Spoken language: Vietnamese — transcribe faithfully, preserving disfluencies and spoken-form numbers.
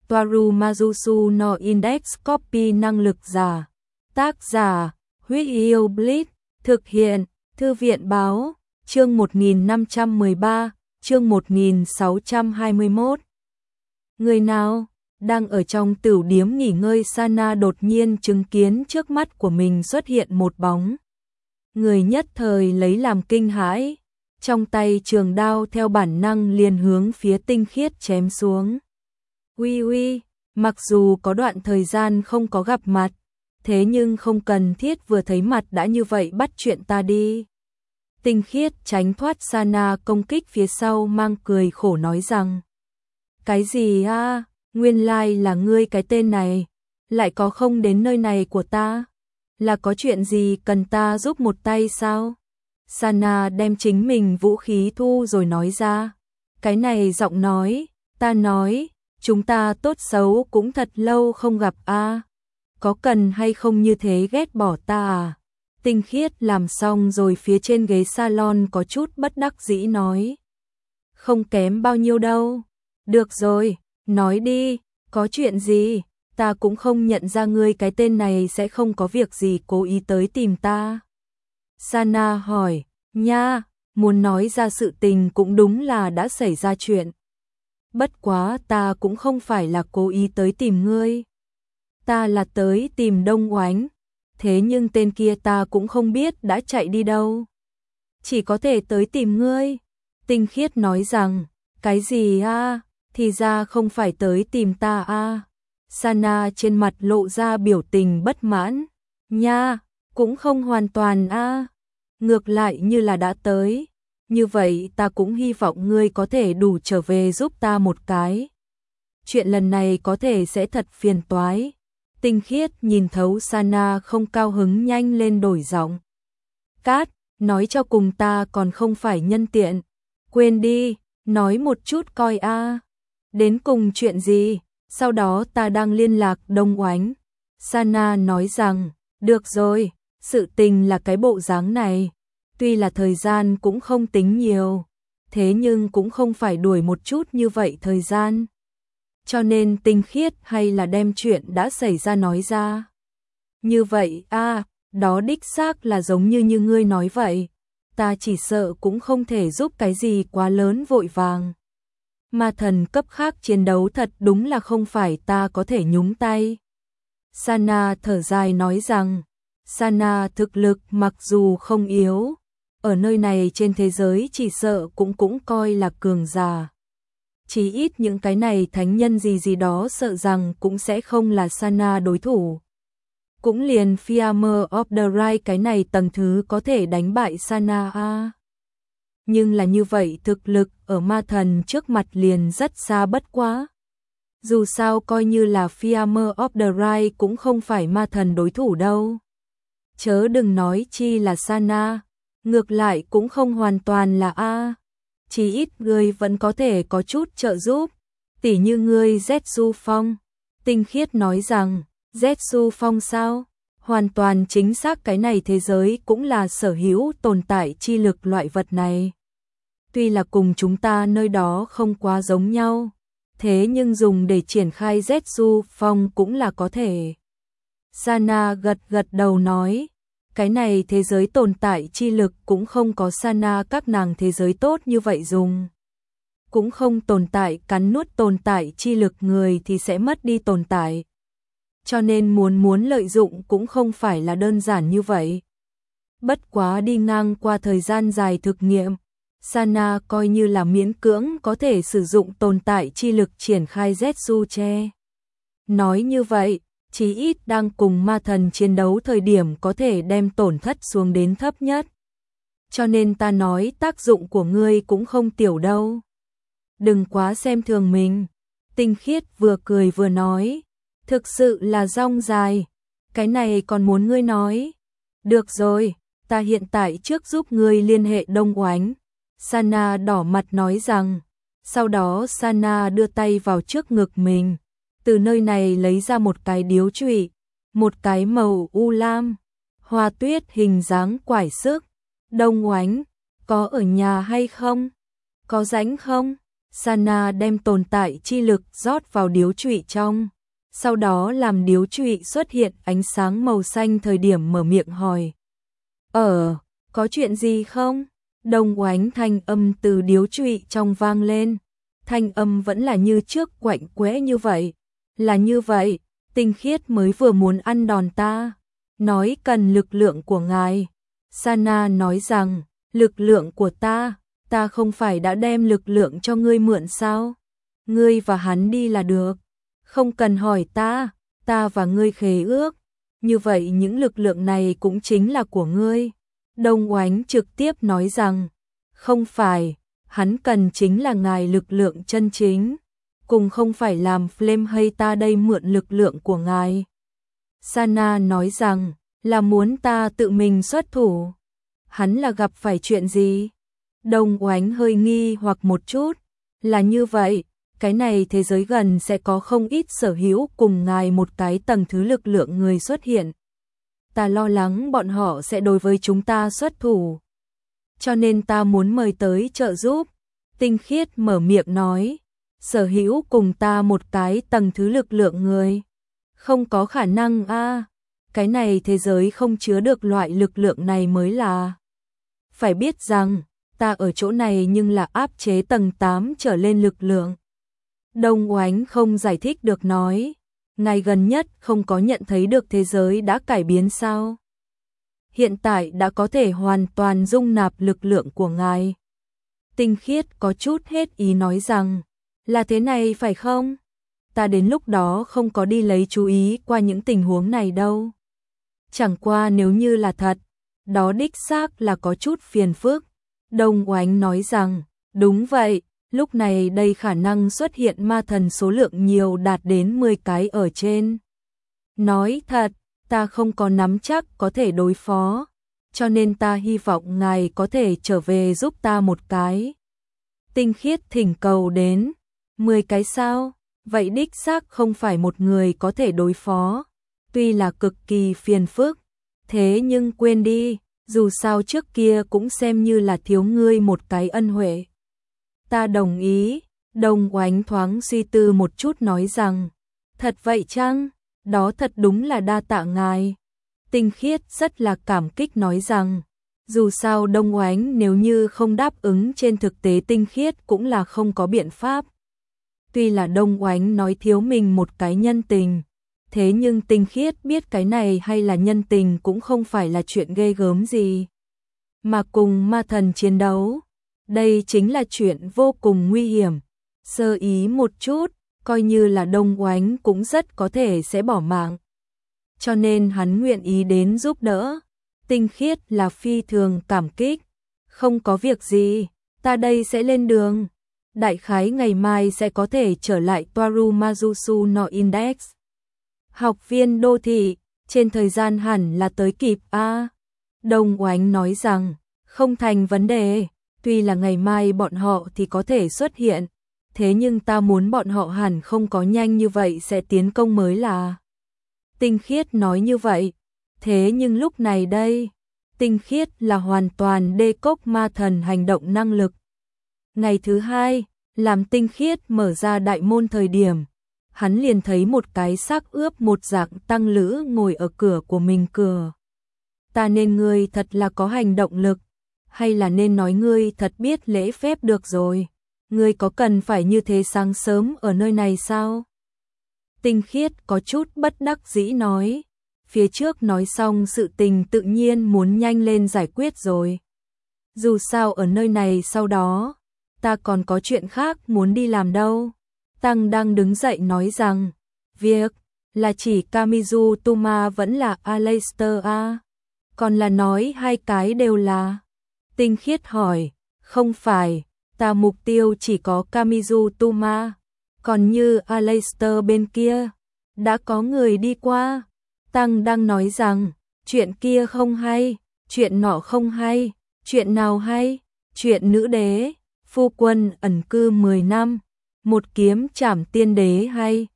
Toaru Majusu no Index Copy năng lực giả. Tác giả, Huyết Yêu Blitz, thực hiện, Thư viện báo, chương một nghìn năm trăm mười ba, chương một nghìn sáu trăm hai mươi mốt. Người nào? Đang ở trong tửu điếm nghỉ ngơi, Sana đột nhiên chứng kiến trước mắt của mình xuất hiện một bóng. Người nhất thời lấy làm kinh hãi, trong tay trường đao theo bản năng liền hướng phía Tinh Khiết chém xuống. Uy uy, mặc dù có đoạn thời gian không có gặp mặt, thế nhưng không cần thiết vừa thấy mặt đã như vậy bắt chuyện ta đi. Tinh Khiết tránh thoát Sana công kích phía sau, mang cười khổ nói rằng: Cái gì a? Nguyên lai là ngươi cái tên này, lại có không đến nơi này của ta? Là có chuyện gì cần ta giúp một tay sao? Sana đem chính mình vũ khí thu rồi nói ra. Cái này giọng nói, ta nói, chúng ta tốt xấu cũng thật lâu không gặp a. Có cần hay không như thế ghét bỏ ta à? Tinh Khiết làm xong rồi phía trên ghế salon có chút bất đắc dĩ nói. Không kém bao nhiêu đâu. Được rồi, nói đi, có chuyện gì? Ta cũng không nhận ra ngươi cái tên này sẽ không có việc gì cố ý tới tìm ta. Sana hỏi, nha, muốn nói ra sự tình cũng đúng là đã xảy ra chuyện. Bất quá ta cũng không phải là cố ý tới tìm ngươi. Ta là tới tìm Đông Oánh, thế nhưng tên kia ta cũng không biết đã chạy đi đâu. Chỉ có thể tới tìm ngươi. Tinh Khiết nói rằng, cái gì a? Thì ra không phải tới tìm ta a. Sana trên mặt lộ ra biểu tình bất mãn. Nha, cũng không hoàn toàn a. Ngược lại như là đã tới. Như vậy ta cũng hy vọng ngươi có thể đủ trở về giúp ta một cái. Chuyện lần này có thể sẽ thật phiền toái. Tinh Khiết nhìn thấu Sana không cao hứng, nhanh lên đổi giọng. Cát, nói cho cùng ta còn không phải nhân tiện. Quên đi, nói một chút coi a. Đến cùng chuyện gì? Sau đó ta đang liên lạc Đông Oánh. Sana nói rằng, được rồi, sự tình là cái bộ dáng này. Tuy là thời gian cũng không tính nhiều, thế nhưng cũng không phải đuổi một chút như vậy thời gian. Cho nên Tinh Khiết hay là đem chuyện đã xảy ra nói ra. Như vậy a, đó đích xác là giống như như ngươi nói vậy. Ta chỉ sợ cũng không thể giúp cái gì quá lớn vội vàng. Ma thần cấp khác chiến đấu thật đúng là không phải ta có thể nhúng tay. Sana thở dài nói rằng, Sana thực lực mặc dù không yếu, ở nơi này trên thế giới chỉ sợ cũng cũng coi là cường giả. Chỉ ít những cái này thánh nhân gì gì đó sợ rằng cũng sẽ không là Sana đối thủ. Cũng liền Fiammer of the Right cái này tầng thứ có thể đánh bại Sana a. Nhưng là như vậy thực lực ở ma thần trước mặt liền rất xa bất quá. Dù sao coi như là Fiammer of the Right cũng không phải ma thần đối thủ đâu. Chớ đừng nói chi là Sana, ngược lại cũng không hoàn toàn là A. Chỉ ít ngươi vẫn có thể có chút trợ giúp, tỉ như ngươi Zetsu Phong. Tinh Khiết nói rằng, Zetsu Phong sao? Hoàn toàn chính xác, cái này thế giới cũng là sở hữu tồn tại chi lực loại vật này. Tuy là cùng chúng ta nơi đó không quá giống nhau, thế nhưng dùng để triển khai Zetsu Phong cũng là có thể. Sana gật gật đầu nói, cái này thế giới tồn tại chi lực cũng không có Sana các nàng thế giới tốt như vậy dùng. Cũng không tồn tại cắn nuốt tồn tại chi lực người thì sẽ mất đi tồn tại. Cho nên muốn muốn lợi dụng cũng không phải là đơn giản như vậy. Bất quá đi ngang qua thời gian dài thực nghiệm, Sana coi như là miễn cưỡng có thể sử dụng tồn tại chi lực triển khai Zetsu che. Nói như vậy, chí ít đang cùng ma thần chiến đấu thời điểm có thể đem tổn thất xuống đến thấp nhất. Cho nên ta nói tác dụng của ngươi cũng không tiểu đâu. Đừng quá xem thường mình. Tinh Khiết vừa cười vừa nói, thực sự là rong dài, cái này còn muốn ngươi nói. Được rồi, ta hiện tại trước giúp ngươi liên hệ Đông Oánh. Sana đỏ mặt nói rằng, sau đó Sana đưa tay vào trước ngực mình, từ nơi này lấy ra một cái điếu chùy, một cái màu u lam, hoa tuyết hình dáng quải sức. Đông Oánh, có ở nhà hay không? Có rảnh không? Sana đem tồn tại chi lực rót vào điếu trụy trong, sau đó làm điếu trụy xuất hiện ánh sáng màu xanh thời điểm mở miệng hỏi. Ờ, có chuyện gì không? Đông oánh thanh âm từ điếu trụy trong vang lên. Thanh âm vẫn là như trước quạnh quẽ như vậy. Là như vậy, Tinh Khiết mới vừa muốn ăn đòn ta. Nói cần lực lượng của ngài. Sana nói rằng, lực lượng của ta, ta không phải đã đem lực lượng cho ngươi mượn sao? Ngươi và hắn đi là được. Không cần hỏi ta, ta và ngươi khế ước. Như vậy những lực lượng này cũng chính là của ngươi. Đông oánh trực tiếp nói rằng, không phải, hắn cần chính là ngài lực lượng chân chính, cùng không phải làm Flame hay ta đây mượn lực lượng của ngài. Sana nói rằng, là muốn ta tự mình xuất thủ. Hắn là gặp phải chuyện gì? Đông oánh hơi nghi hoặc một chút, là như vậy, cái này thế giới gần sẽ có không ít sở hữu cùng ngài một cái tầng thứ lực lượng người xuất hiện. Ta lo lắng bọn họ sẽ đối với chúng ta xuất thủ. Cho nên ta muốn mời tới trợ giúp. Tinh Khiết mở miệng nói, sở hữu cùng ta một cái tầng thứ lực lượng người. Không có khả năng a, cái này thế giới không chứa được loại lực lượng này mới là. Phải biết rằng, ta ở chỗ này nhưng là áp chế tầng tám trở lên lực lượng. Đông oánh không giải thích được nói, ngài gần nhất không có nhận thấy được thế giới đã cải biến sao? Hiện tại đã có thể hoàn toàn dung nạp lực lượng của ngài. Tinh Khiết có chút hết ý nói rằng, là thế này phải không? Ta đến lúc đó không có đi lấy chú ý qua những tình huống này đâu. Chẳng qua nếu như là thật, đó đích xác là có chút phiền phức. Đông oánh nói rằng, đúng vậy, lúc này đây khả năng xuất hiện ma thần số lượng nhiều đạt đến mười cái ở trên. Nói thật, ta không có nắm chắc có thể đối phó, cho nên ta hy vọng ngài có thể trở về giúp ta một cái. Tinh Khiết thỉnh cầu đến, mười cái sao? Vậy đích xác không phải một người có thể đối phó, tuy là cực kỳ phiền phức, thế nhưng quên đi, dù sao trước kia cũng xem như là thiếu ngươi một cái ân huệ. Ta đồng ý. Đông oánh thoáng suy tư một chút nói rằng, thật vậy chăng? Đó thật đúng là đa tạ ngài. Tinh Khiết rất là cảm kích nói rằng, dù sao Đông oánh nếu như không đáp ứng trên thực tế Tinh Khiết cũng là không có biện pháp. Tuy là Đông oánh nói thiếu mình một cái nhân tình, thế nhưng Tinh Khiết biết cái này hay là nhân tình cũng không phải là chuyện ghê gớm gì. Mà cùng ma thần chiến đấu, đây chính là chuyện vô cùng nguy hiểm. Sơ ý một chút, coi như là Đông oánh cũng rất có thể sẽ bỏ mạng. Cho nên hắn nguyện ý đến giúp đỡ. Tinh Khiết là phi thường cảm kích. Không có việc gì, ta đây sẽ lên đường. Đại khái ngày mai sẽ có thể trở lại Toaru Majusu no Index. Học viên đô thị, trên thời gian hẳn là tới kịp a. Đông oánh nói rằng, không thành vấn đề, tuy là ngày mai bọn họ thì có thể xuất hiện, thế nhưng ta muốn bọn họ hẳn không có nhanh như vậy sẽ tiến công mới là. Tinh Khiết nói như vậy, thế nhưng lúc này đây, Tinh Khiết là hoàn toàn đê cốc ma thần hành động năng lực. Ngày thứ hai, làm Tinh Khiết mở ra đại môn thời điểm, hắn liền thấy một cái xác ướp một dạng tăng lữ ngồi ở cửa của mình cửa. Ta nên ngươi thật là có hành động lực, hay là nên nói ngươi thật biết lễ phép được rồi, ngươi có cần phải như thế sáng sớm ở nơi này sao? Tinh Khiết có chút bất đắc dĩ nói, phía trước nói xong sự tình tự nhiên muốn nhanh lên giải quyết rồi. Dù sao ở nơi này sau đó, ta còn có chuyện khác muốn đi làm đâu. Tăng đang đứng dậy nói rằng, việc là chỉ Kamizu Tuma vẫn là Aleister a, còn là nói hai cái đều là. Tinh Khiết hỏi, không phải, ta mục tiêu chỉ có Kamizu Tuma, còn như Aleister bên kia, đã có người đi qua. Tăng đang nói rằng, chuyện kia không hay, chuyện nọ không hay, chuyện nào hay, chuyện nữ đế, phu quân ẩn cư mười năm, một kiếm trảm tiên đế hay,